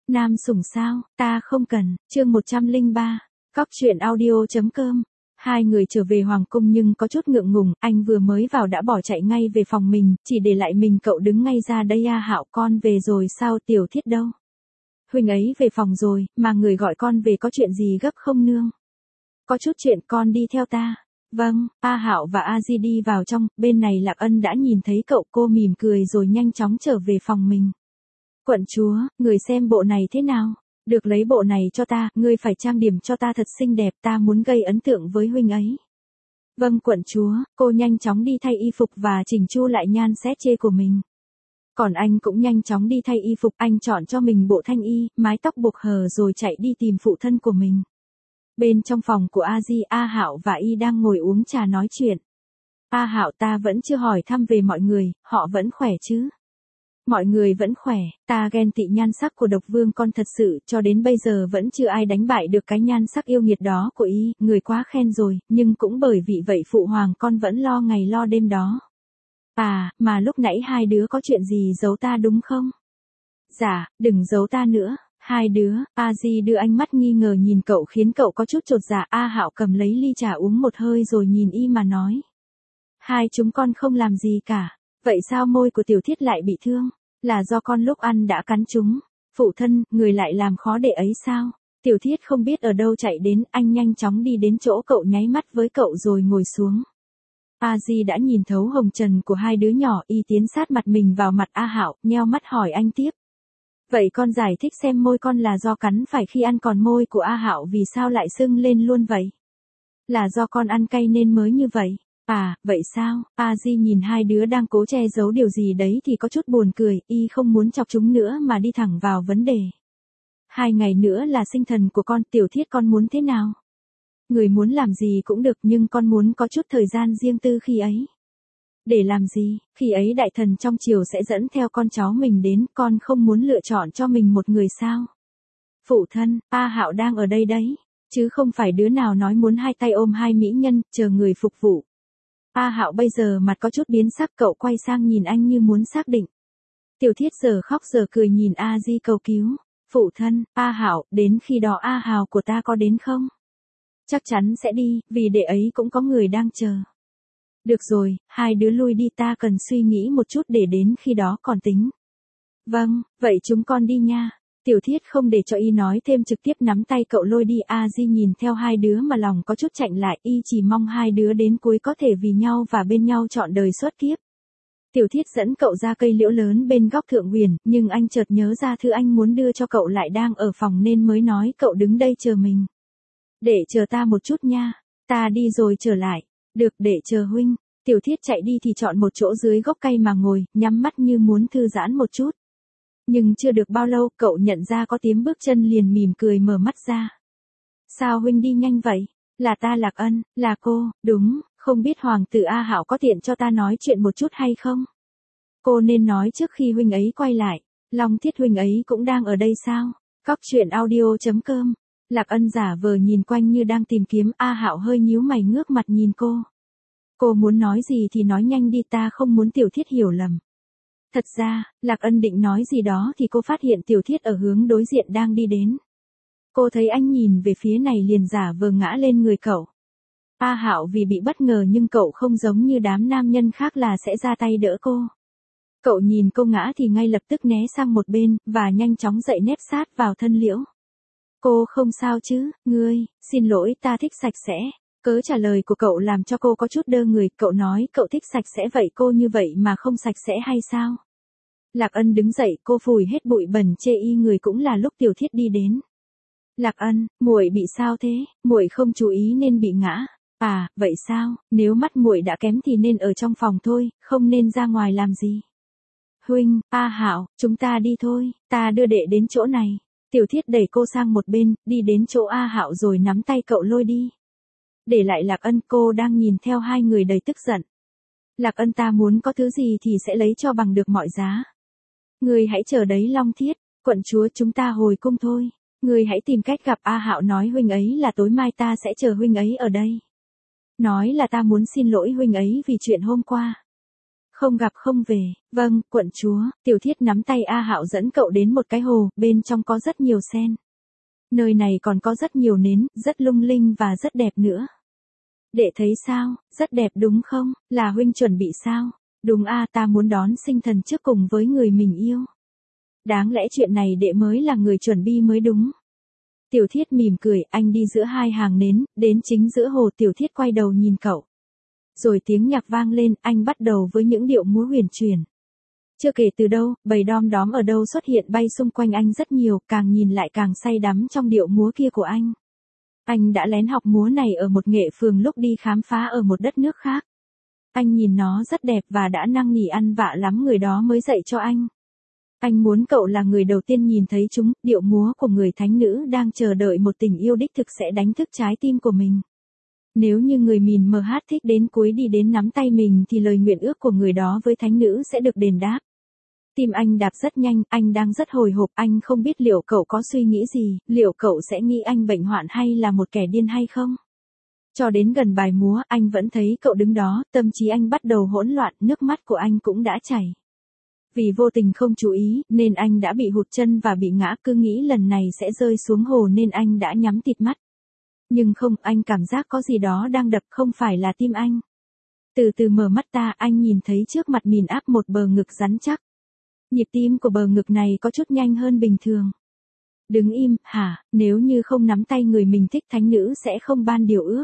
Nam sủng sao, ta không cần, chương 103, Cóc truyện audio.com. Hai người trở về Hoàng cung nhưng có chút ngượng ngùng, anh vừa mới vào đã bỏ chạy ngay về phòng mình, chỉ để lại mình cậu đứng ngay ra đây. Hạo, con về rồi sao? Tiểu Thiết đâu? Huynh ấy về phòng rồi, mà người gọi con về có chuyện gì gấp không nương? Có chút chuyện, con đi theo ta. Vâng. Hạo và Di đi vào trong, bên này Lạc Ân đã nhìn thấy cậu, cô mỉm cười rồi nhanh chóng trở về phòng mình. Quận chúa, người xem bộ này thế nào? Được, lấy bộ này cho ta, ngươi phải trang điểm cho ta thật xinh đẹp, ta muốn gây ấn tượng với huynh ấy. Vâng quận chúa, cô nhanh chóng đi thay y phục và chỉnh chu lại nhan xét chê của mình. Còn anh cũng nhanh chóng đi thay y phục, anh chọn cho mình bộ thanh y, mái tóc buộc hờ rồi chạy đi tìm phụ thân của mình. Bên trong phòng của Di, Hạo và Y đang ngồi uống trà nói chuyện. Hạo, ta vẫn chưa hỏi thăm về mọi người, họ vẫn khỏe chứ? Mọi người vẫn khỏe, ta ghen tị nhan sắc của độc vương con thật sự, cho đến bây giờ vẫn chưa ai đánh bại được cái nhan sắc yêu nghiệt đó của Y, người quá khen rồi, nhưng cũng bởi vì vậy phụ hoàng con vẫn lo ngày lo đêm đó. Mà lúc nãy hai đứa có chuyện gì giấu ta đúng không? Dạ, đừng giấu ta nữa. Hai đứa, Di đưa ánh mắt nghi ngờ nhìn cậu khiến cậu có chút chột dạ. Hạo cầm lấy ly trà uống một hơi rồi nhìn Y mà nói. Hai chúng con không làm gì cả. Vậy sao môi của Tiểu Thiết lại bị thương? Là do con lúc ăn đã cắn chúng. Phụ thân, người lại làm khó đệ ấy sao? Tiểu Thiết không biết ở đâu chạy đến, anh nhanh chóng đi đến chỗ cậu nháy mắt với cậu rồi ngồi xuống. Di đã nhìn thấu hồng trần của hai đứa nhỏ, Y tiến sát mặt mình vào mặt Hạo, nheo mắt hỏi anh tiếp. Vậy con giải thích xem môi con là do cắn phải khi ăn, còn môi của Hạo vì sao lại sưng lên luôn vậy? Là do con ăn cay nên mới như vậy. Vậy sao? Di nhìn hai đứa đang cố che giấu điều gì đấy thì có chút buồn cười, Y không muốn chọc chúng nữa mà đi thẳng vào vấn đề. 2 ngày nữa là sinh thần của con, Tiểu Thiết con muốn thế nào? Người muốn làm gì cũng được nhưng con muốn có chút thời gian riêng tư khi ấy. Để làm gì? Khi ấy đại thần trong triều sẽ dẫn theo con cháu mình đến, con không muốn lựa chọn cho mình một người sao? Phụ thân, Hạo đang ở đây đấy, chứ không phải đứa nào nói muốn hai tay ôm hai mỹ nhân, chờ người phục vụ. Hạo bây giờ mặt có chút biến sắc, cậu quay sang nhìn anh như muốn xác định. Tiểu Thiết giờ khóc giờ cười nhìn Di cầu cứu. Phụ thân, Hạo, đến khi đó Hào của ta có đến không? Chắc chắn sẽ đi, vì đệ ấy cũng có người đang chờ. Được rồi, hai đứa lui đi, ta cần suy nghĩ một chút để đến khi đó còn tính. Vâng, vậy chúng con đi nha. Tiểu Thiết không để cho Y nói thêm trực tiếp nắm tay cậu lôi đi. Di nhìn theo hai đứa mà lòng có chút chạnh lại, Y chỉ mong hai đứa đến cuối có thể vì nhau và bên nhau trọn đời suốt kiếp. Tiểu Thiết dẫn cậu ra cây liễu lớn bên góc thượng huyền, nhưng anh chợt nhớ ra thứ anh muốn đưa cho cậu lại đang ở phòng nên mới nói cậu đứng đây chờ mình. Để chờ ta một chút nha, ta đi rồi trở lại. Được, để chờ huynh. Tiểu Thiết chạy đi thì chọn một chỗ dưới gốc cây mà ngồi, nhắm mắt như muốn thư giãn một chút. Nhưng chưa được bao lâu, cậu nhận ra có tiếng bước chân liền mỉm cười mở mắt ra. Sao huynh đi nhanh vậy? Là ta Lạc Ân, là cô, đúng, không biết hoàng tử Hạo có tiện cho ta nói chuyện một chút hay không? Cô nên nói trước khi huynh ấy quay lại. Long Thiết huynh ấy cũng đang ở đây sao? Cóc truyện audio.com. Lạc Ân giả vờ nhìn quanh như đang tìm kiếm. Hạo hơi nhíu mày ngước mặt nhìn cô. Cô muốn nói gì thì nói nhanh đi, ta không muốn Tiểu Thiết hiểu lầm. Thật ra, Lạc Ân định nói gì đó thì cô phát hiện Tiểu Thiết ở hướng đối diện đang đi đến. Cô thấy anh nhìn về phía này liền giả vờ ngã lên người cậu. Hạo vì bị bất ngờ nhưng cậu không giống như đám nam nhân khác là sẽ ra tay đỡ cô. Cậu nhìn cô ngã thì ngay lập tức né sang một bên, và nhanh chóng dậy nép sát vào thân liễu. Cô không sao chứ? Ngươi, xin lỗi, ta thích sạch sẽ. Cớ trả lời của cậu làm cho cô có chút đơ người, cậu nói cậu thích sạch sẽ, vậy cô như vậy mà không sạch sẽ hay sao? Lạc Ân đứng dậy, cô phủi hết bụi bẩn chê Y người cũng là lúc Tiểu Thiết đi đến. Lạc Ân, muội bị sao thế? Muội không chú ý nên bị ngã. Vậy sao? Nếu mắt muội đã kém thì nên ở trong phòng thôi, không nên ra ngoài làm gì. Huynh, Hạo, chúng ta đi thôi, ta đưa đệ đến chỗ này. Tiểu Thiết đẩy cô sang một bên, đi đến chỗ Hạo rồi nắm tay cậu lôi đi. Để lại Lạc Ân, cô đang nhìn theo hai người đầy tức giận. Lạc Ân, ta muốn có thứ gì thì sẽ lấy cho bằng được mọi giá. Ngươi hãy chờ đấy Long Thiết, quận chúa, chúng ta hồi cung thôi. Ngươi hãy tìm cách gặp Hạo, nói huynh ấy là tối mai ta sẽ chờ huynh ấy ở đây. Nói là ta muốn xin lỗi huynh ấy vì chuyện hôm qua. Không gặp không về, vâng, quận chúa. Tiểu Thiết nắm tay A Hạo dẫn cậu đến một cái hồ, bên trong có rất nhiều sen. Nơi này còn có rất nhiều nến, rất lung linh và rất đẹp nữa. Đệ thấy sao, rất đẹp đúng không, là huynh chuẩn bị sao? Đúng a, ta muốn đón sinh thần trước cùng với người mình yêu. Đáng lẽ chuyện này đệ mới là người chuẩn bị mới đúng. Tiểu Thiết mỉm cười, anh đi giữa hai hàng nến, đến chính giữa hồ. Tiểu Thiết quay đầu nhìn cậu. Rồi tiếng nhạc vang lên, anh bắt đầu với những điệu múa huyền chuyển. Chưa kể từ đâu, bầy đom đóm ở đâu xuất hiện bay xung quanh anh rất nhiều, càng nhìn lại càng say đắm trong điệu múa kia của anh. Anh đã lén học múa này ở một nghệ phường lúc đi khám phá ở một đất nước khác. Anh nhìn nó rất đẹp và đã năn nỉ ăn vạ lắm người đó mới dạy cho anh. Anh muốn cậu là người đầu tiên nhìn thấy chúng, điệu múa của người thánh nữ đang chờ đợi một tình yêu đích thực sẽ đánh thức trái tim của mình. Nếu như người mìn mờ hát thích đến cuối đi đến nắm tay mình thì lời nguyện ước của người đó với thánh nữ sẽ được đền đáp. Tim anh đạp rất nhanh, anh đang rất hồi hộp, anh không biết liệu cậu có suy nghĩ gì, liệu cậu sẽ nghĩ anh bệnh hoạn hay là một kẻ điên hay không? Cho đến gần bài múa, anh vẫn thấy cậu đứng đó, tâm trí anh bắt đầu hỗn loạn, nước mắt của anh cũng đã chảy. Vì vô tình không chú ý, nên anh đã bị hụt chân và bị ngã, cứ nghĩ lần này sẽ rơi xuống hồ nên anh đã nhắm tịt mắt. Nhưng không, anh cảm giác có gì đó đang đập, không phải là tim anh. Từ từ mở mắt ra, anh nhìn thấy trước mặt mìn áp một bờ ngực rắn chắc. Nhịp tim của bờ ngực này có chút nhanh hơn bình thường. Đứng im, hả, nếu như không nắm tay người mình thích thánh nữ sẽ không ban điều ước.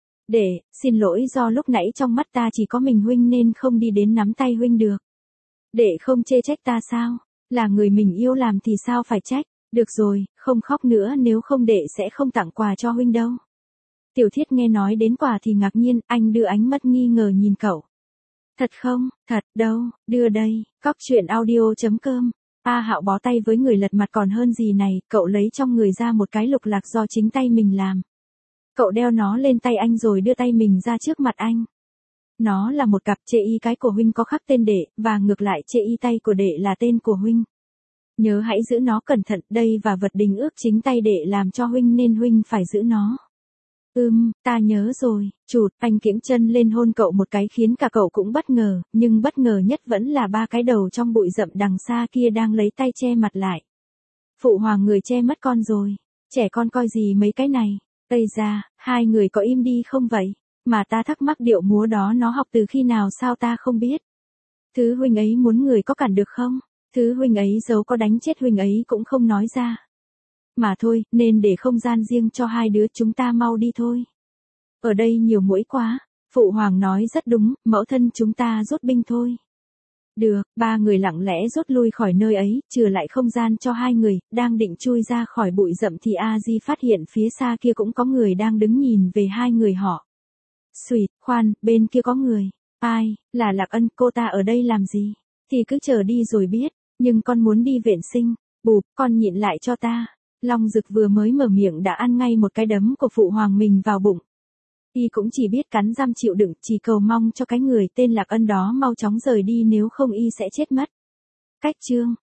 Để, xin lỗi do lúc nãy trong mắt ta chỉ có mình huynh nên không đi đến nắm tay huynh được. Để không chê trách ta sao, là người mình yêu làm thì sao phải trách, được rồi, không khóc nữa nếu không đệ sẽ không tặng quà cho huynh đâu. Tiểu Thiết nghe nói đến quà thì ngạc nhiên, anh đưa ánh mắt nghi ngờ nhìn cậu. Thật không, thật đâu, đưa đây, cóc truyện audio.com. A Hạo bó tay với người lật mặt còn hơn gì này, cậu lấy trong người ra một cái lục lạc do chính tay mình làm. Cậu đeo nó lên tay anh rồi đưa tay mình ra trước mặt anh. Nó là một cặp chê y cái của huynh có khắc tên đệ, và ngược lại chê y tay của đệ là tên của huynh. Nhớ hãy giữ nó cẩn thận, đây và vật đình ước chính tay đệ làm cho huynh nên huynh phải giữ nó. Ta nhớ rồi, chụt, anh kiễng chân lên hôn cậu một cái khiến cả cậu cũng bất ngờ, nhưng bất ngờ nhất vẫn là ba cái đầu trong bụi rậm đằng xa kia đang lấy tay che mặt lại. Phụ hoàng người che mất con rồi, trẻ con coi gì mấy cái này, Ây da, hai người có im đi không vậy, mà ta thắc mắc điệu múa đó nó học từ khi nào sao ta không biết. Thứ huynh ấy muốn người có cản được không, thứ huynh ấy giấu có đánh chết huynh ấy cũng không nói ra. Mà thôi, nên để không gian riêng cho hai đứa chúng ta mau đi thôi. Ở đây nhiều muỗi quá, phụ hoàng nói rất đúng, mẫu thân chúng ta rút binh thôi. Được, ba người lặng lẽ rút lui khỏi nơi ấy, chừa lại không gian cho hai người, đang định chui ra khỏi bụi rậm thì A Di phát hiện phía xa kia cũng có người đang đứng nhìn về hai người họ. Xùyt, khoan, bên kia có người. Ai, là Lạc Ân, cô ta ở đây làm gì? Thì cứ chờ đi rồi biết, nhưng con muốn đi vệ sinh. Bụp, con nhịn lại cho ta. Long Dực vừa mới mở miệng đã ăn ngay một cái đấm của phụ hoàng mình vào bụng. Y cũng chỉ biết cắn răng chịu đựng, chỉ cầu mong cho cái người tên Lạc Ân đó mau chóng rời đi nếu không y sẽ chết mất. Cách chương